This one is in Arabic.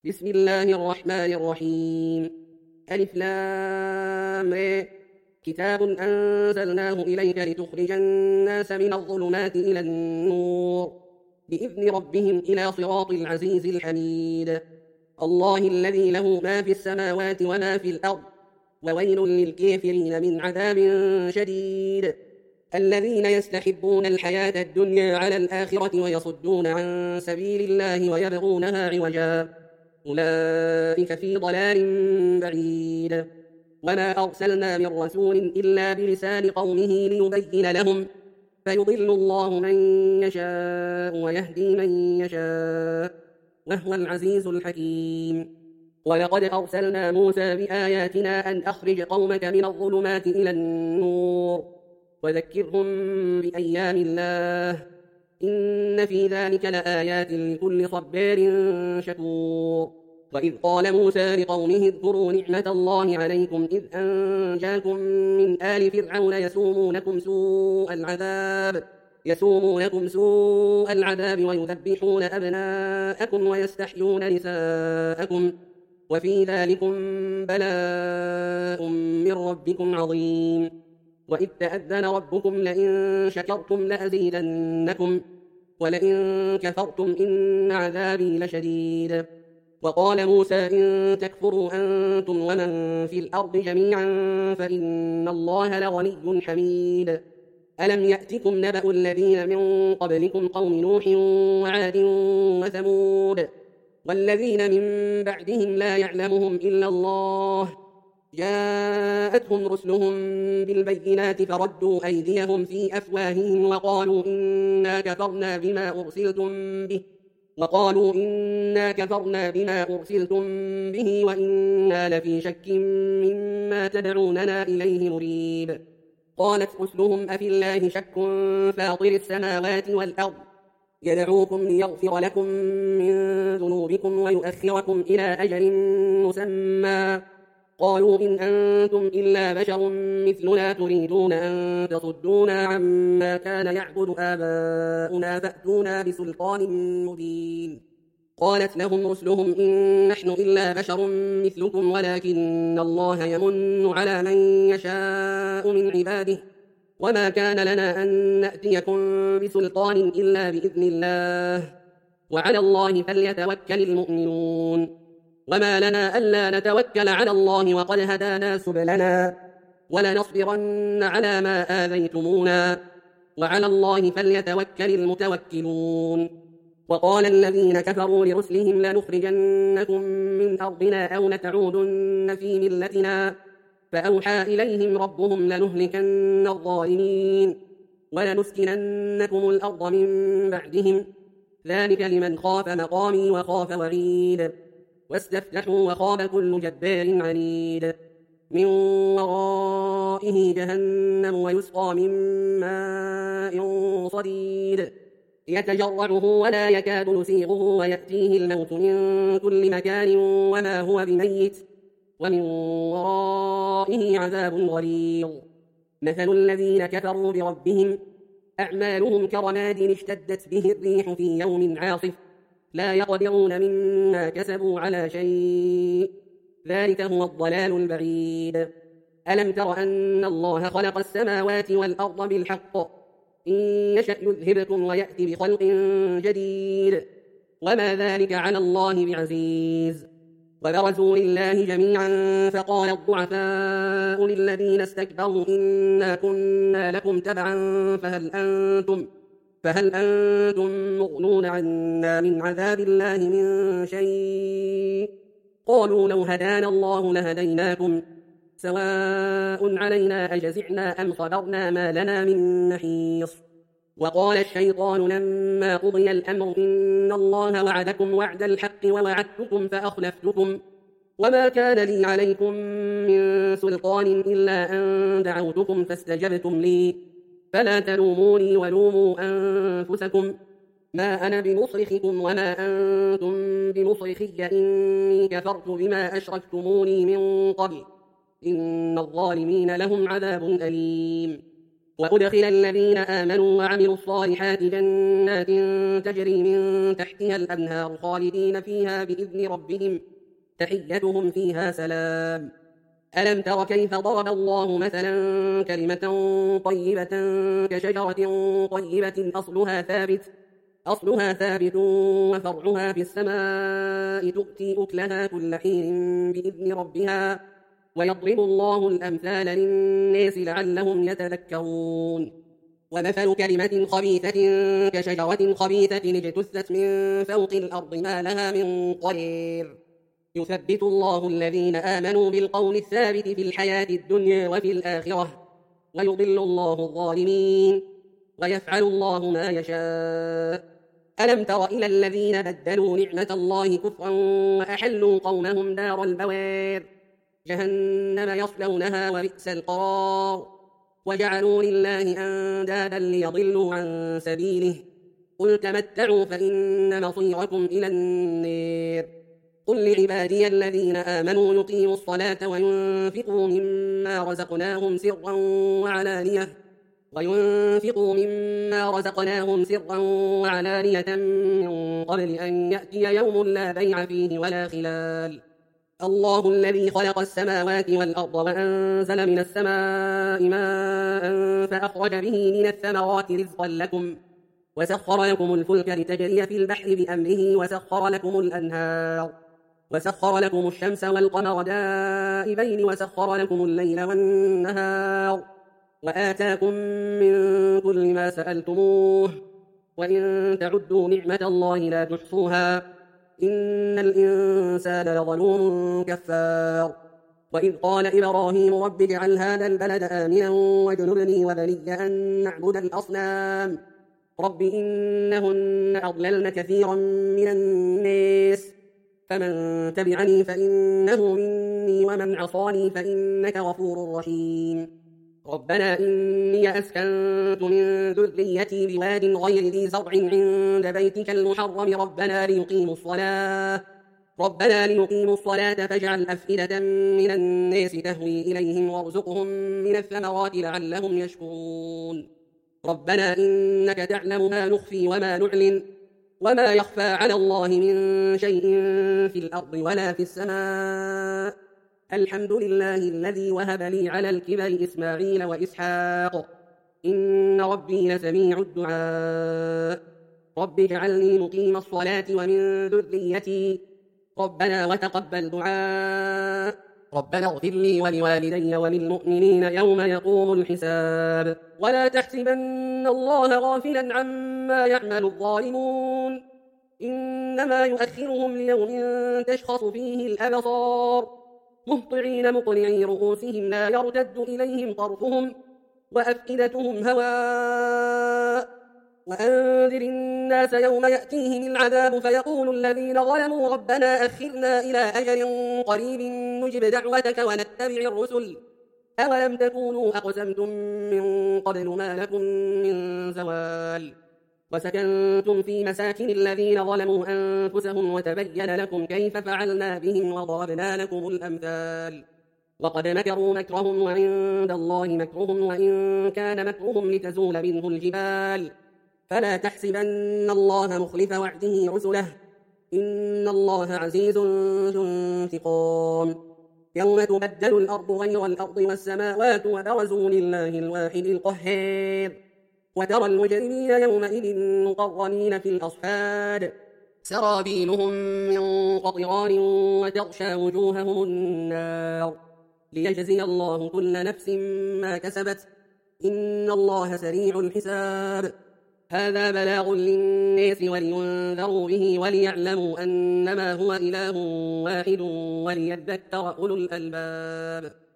بسم الله الرحمن الرحيم. ألف لام ر. كتاب أنزلناه إليك لتخرج الناس من الظلمات إلى النور بإذن ربهم إلى صراط العزيز الحميد. الله الذي له ما في السماوات وما في الأرض وويل للكافرين من عذاب شديد. الذين يستحبون الحياة الدنيا على الآخرة ويصدون عن سبيل الله ويبغونها عوجا أولئك في ضلال بعيد. وما أرسلنا من رسول إلا بلسان قومه ليبين لهم فيضل الله من يشاء ويهدي من يشاء وهو العزيز الحكيم. ولقد أرسلنا موسى بآياتنا أن أخرج قومك من الظلمات إلى النور وذكرهم بأيام الله إن في ذلك لآيات لكل صبار شكور. وإذ قال موسى لقومه اذكروا نعمة الله عليكم إذ أنجاكم من آل فرعون يسومونكم سوء العذاب ويذبحون أبناءكم ويستحيون نساءكم وفي ذلكم بلاء من ربكم عظيم. وإذ تأذن ربكم لئن شكرتم لأزيدنكم ولئن كفرتم إن عذابي لشديد. وقال موسى إن تكفروا أنتم ومن في الأرض جميعا فإن الله لغني حميد. ألم يأتكم نبأ الذين من قبلكم قوم نوح وعاد وثمود والذين من بعدهم لا يعلمهم إلا الله جاءتهم رسلهم بالبينات فردوا أيديهم في أفواههم وقالوا إنا كفرنا بما أرسلتم به وإنا لفي شك مما تدعوننا إليه مريب. قالت رسلهم أفي الله شك فاطر السماوات والأرض يدعوكم ليغفر لكم من ذنوبكم ويؤخركم إلى أجل مسمى قالوا إن أنتم إلا بشر مثلنا تريدون أن تصدونا عما كان يعبد آباؤنا فأتونا بسلطان مبين. قالت لهم رسلهم إن نحن إلا بشر مثلكم ولكن الله يمن على من يشاء من عباده وما كان لنا أن نأتيكم بسلطان إلا بإذن الله وعلى الله فليتوكل المؤمنون. وما لنا ألا نتوكل على الله وقد هدانا سبلنا ولنصبرن على ما آذيتمونا وعلى الله فليتوكل المتوكلون. وقال الذين كفروا لرسلهم لنخرجنكم من أرضنا أو لتعودن في ملتنا فأوحى إليهم ربهم لنهلكن الظالمين ولنسكننكم الأرض من بعدهم ذلك لمن خاف مقامي وخاف وعيد. واستفتحوا وخاب كل جبار عنيد من ورائه جهنم ويسقى من ماء صديد يتجرعه ولا يكاد يسيغه ويأتيه الموت من كل مكان وما هو بميت ومن ورائه عذاب غليظ. مثل الذين كفروا بربهم أعمالهم كرماد اشتدت به الريح في يوم عاصف لا يقدرون مما كسبوا على شيء ذلك هو الضلال البعيد. ألم تر أن الله خلق السماوات والأرض بالحق إن يشأ يذهبكم ويأتي بخلق جديد وما ذلك على الله بعزيز. وبرزوا لله جميعا فقال الضعفاء للذين استكبروا إنا كنا لكم تبعا فهل أنتم مغنون عنا من عذاب الله من شيء قالوا لو هدانا الله لهديناكم سواء علينا أجزعنا أم صبرنا ما لنا من محيص. وقال الشيطان لما قضي الأمر إن الله وعدكم وعد الحق ووعدتكم فأخلفتكم وما كان لي عليكم من سلطان إلا أن دعوتكم فاستجبتم لي فلا تلوموني ولوموا أنفسكم ما أنا بمصرخكم وما أنتم بمصرخي إني كفرت بما أشركتموني من قبل إن الظالمين لهم عذاب أليم. وأدخل الذين آمنوا وعملوا الصالحات جنات تجري من تحتها الأنهار خالدين فيها بإذن ربهم تحيتهم فيها سلام. ألم تر كيف ضرب الله مثلا كلمة طيبة كشجرة طيبة أصلها ثابت وفرعها في السماء تؤتي أكلها كل حين بإذن ربها ويضرب الله الأمثال للناس لعلهم يتذكرون. ومثل كلمة خبيثة كشجرة خبيثة اجتثت من فوق الأرض ما لها من قرير. يثبت الله الذين آمنوا بالقول الثابت في الحياة الدنيا وفي الآخرة ويضل الله الظالمين ويفعل الله ما يشاء. ألم تر إلى الذين بدلوا نعمة الله كفرا وأحلوا قومهم دار البوار جهنم يصلونها وبئس القرار وجعلوا لله أندادا ليضلوا عن سبيله قل تمتعوا فإن مصيركم إلى النار. قل لعبادي الذين آمنوا يقيموا الصلاة وينفقوا مما رزقناهم سرا وعلانية من قبل أن يأتي يوم لا بيع فيه ولا خلال. الله الذي خلق السماوات والأرض وأنزل من السماء ماء فأخرج به من الثمرات رزقا لكم وسخر لكم الفلك لتجري في البحر بأمره وسخر لكم الأنهار وسخر لكم الشمس والقمر دائبين وسخر لكم الليل والنهار وآتاكم من كل ما سألتموه وإن تعدوا نعمة الله لا تحصوها إن الإنسان لظلوم كفار. وإذ قال إبراهيم رب اجعل هذا البلد آمنا واجنبني وبني أن نعبد الأصنام رب إنهن أضللن كثيرا من الناس فمن تبعني فإنه مني ومن عصاني فإنك غفور رحيم. ربنا إني أسكنت من ذريتي بواد غير ذي زرع عند بيتك المحرم ربنا ليقيموا الصلاة فاجعل أفئدة من الناس تهوي إليهم وارزقهم من الثمرات لعلهم يشكرون. ربنا إنك تعلم ما نخفي وما نعلن وما يخفى على الله من شيء في الأرض ولا في السماء الحمد لله الذي وهب لي على الكبر إسماعيل وإسحاق إن ربي لسميع الدعاء. رب اجعلني مقيم الصلاة ومن ذريتي ربنا وتقبل دعاء. ربنا اغفر لي ولوالدي وللمؤمنين يوم يقوم الحساب. ولا تحسبن الله غافلا عما يعمل الظالمون إنما يؤخرهم ليوم تشخص فيه الأبصار مهطعين مقنعي رؤوسهم لا يرتد إليهم طرفهم وأفئدتهم هواء. وأنذر الناس يوم يأتيهم العذاب فيقول الذين ظلموا ربنا أخرنا إلى أجل قريب نجب دعوتك ونتبع الرسل أولم تكونوا أقسمتم من قبل ما لكم من زوال. وسكنتم في مساكن الذين ظلموا أنفسهم وتبين لكم كيف فعلنا بهم وضربنا لكم الأمثال. وقد مكروا مكرهم وعند الله مكرهم وإن كان مكرهم لتزول منه الجبال فلا تحسبن الله مخلف وعده رسله إن الله عزيز ذو انتقام. يوم تبدل الأرض غير الأرض والسماوات وبرزوا لله الواحد القهار وترى المجرمين يومئذ مقرنين في الأصفاد سرابيلهم من قطران وتغشى وجوههم النار ليجزي الله كل نفس ما كسبت إن الله سريع الحساب. هذا بلاغ للناس ولينذروا به وليعلموا أنما هو إله واحد وليذكر أولو الألباب.